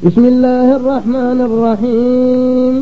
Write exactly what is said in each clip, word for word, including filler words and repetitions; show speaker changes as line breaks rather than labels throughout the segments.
بسم الله الرحمن الرحيم.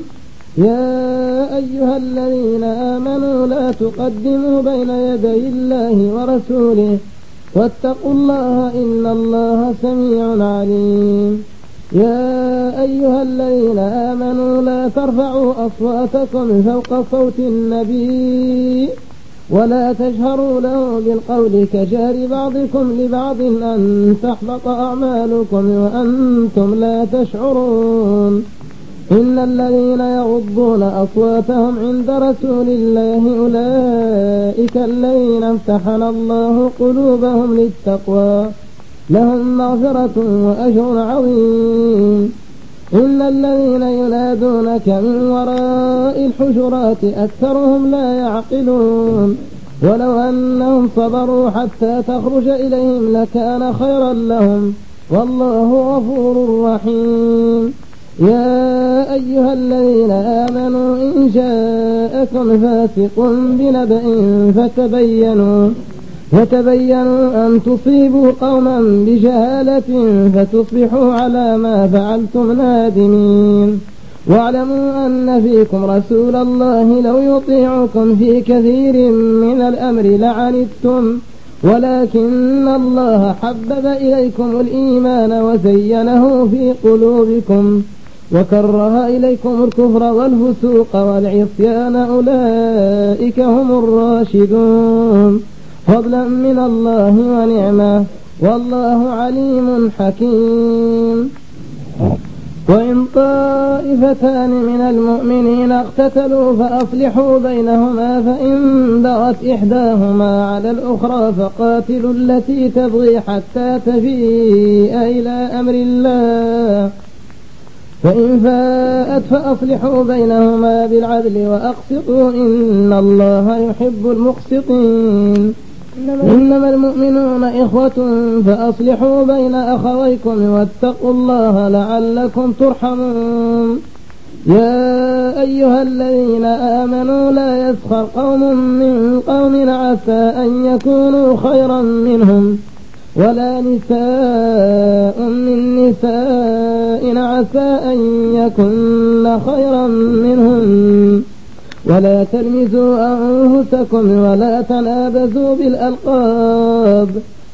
يا أيها الذين آمنوا لا تقدموا بين يدي الله ورسوله واتقوا الله إن الله سميع عليم. يا أيها الذين آمنوا لا ترفعوا أصواتكم فوق صوت النبي ولا تجهروا له بالقول كجهر بعضكم لبعض أن تحبط أعمالكم وأنتم لا تشعرون. إن الذين يغضون أصواتهم عند رسول الله أولئك الذين امتحن الله قلوبهم للتقوى لهم مغفرة وأجر عظيم. إن الذين ينادونك من وراء الحجرات أكثرهم لا يعقلون. ولو أنهم صبروا حتى تخرج إليهم لكان خيرا لهم والله غفور رحيم. يا أيها الذين آمنوا إن جاءكم فاسق بنبأ فتبينوا فتبينوا أن تصيبوا قوما بجهالة فتصبحوا على ما فعلتم نادمين. واعلموا أن فيكم رسول الله لو يطيعكم في كثير من الأمر لعنتم ولكن الله حبب إليكم الإيمان وزينه في قلوبكم وكره إليكم الكفر والفسوق والعصيان أولئك هم الراشدون فضلا من الله ونعمة والله عليم حكيم. وإن طائفتان من المؤمنين اقتتلوا فأصلحوا بينهما فإن بغت إحداهما على الأخرى فقاتلوا التي تبغي حتى تفيء إلى أمر الله فإن فاءت فأصلحوا بينهما بالعدل وأقسطوا إن الله يحب المقسطين. إنما المؤمنون إخوة فأصلحوا بين أخويكم واتقوا الله لعلكم ترحمون. يا أيها الذين آمنوا لا يسخر قوم من قوم عسى أن يكونوا خيرا منهم ولا نساء من نساء عسى أن يكن خيرا منهم ولا تلمزوا أنفسكم ولا تنابزوا بالألقاب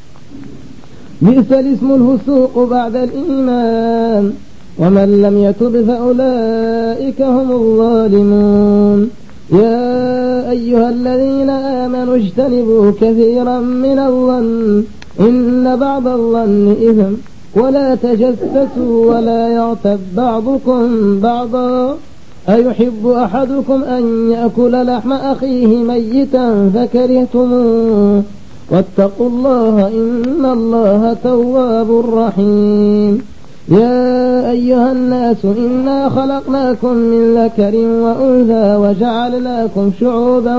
بئس الاسم الفسوق بعد الإيمان ومن لم يتب فأولئك هم الظالمون. يا أيها الذين آمنوا اجتنبوا كثيرا من الظن إن بعض الظن إثم ولا تجسسوا ولا يغتب بعضكم بعضا أيحب أحدكم أن يأكل لحم أخيه ميتا فكرهتموه واتقوا الله إن الله تواب رحيم. يا أيها الناس إنا خلقناكم من ذكر وأنثى وجعلناكم شعوبا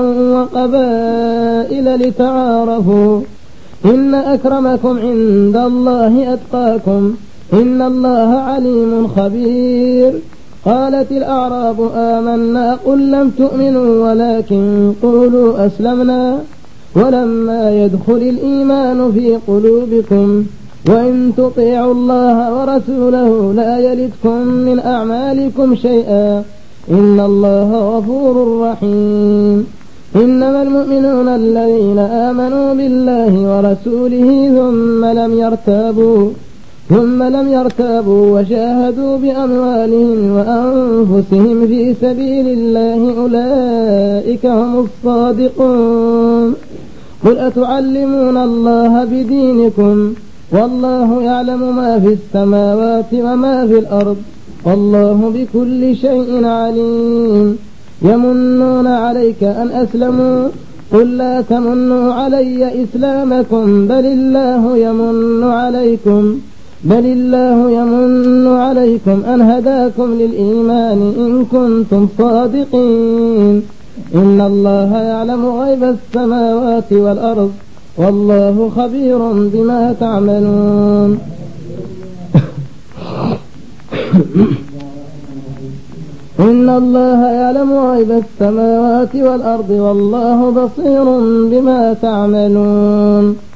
وقبائل لتعارفوا إن أكرمكم عند الله أتقاكم إن الله عليم خبير. قالت الأعراب آمنا قل لم تؤمنوا ولكن قولوا أسلمنا ولما يدخل الإيمان في قلوبكم وإن تطيعوا الله ورسوله لا يلدكم من أعمالكم شيئا إن الله غفور رحيم. إنما المؤمنون الذين آمنوا بالله ورسوله ثم لم يرتابوا ثم لم يرتابوا وجاهدوا بأموالهم وأنفسهم في سبيل الله أولئك هم الصادقون. قل أتعلمون الله بدينكم والله يعلم ما في السماوات وما في الأرض والله بكل شيء عليم. يمنون عليك أن أسلموا قل لا تمنوا علي إسلامكم بل الله يمن عليكم بل الله يمن عليكم أن هداكم للإيمان إن كنتم صادقين. إن الله يعلم غيب السماوات والأرض والله خبير بما تعملون. إن الله يعلم غيب السماوات والأرض والله بصير بما تعملون.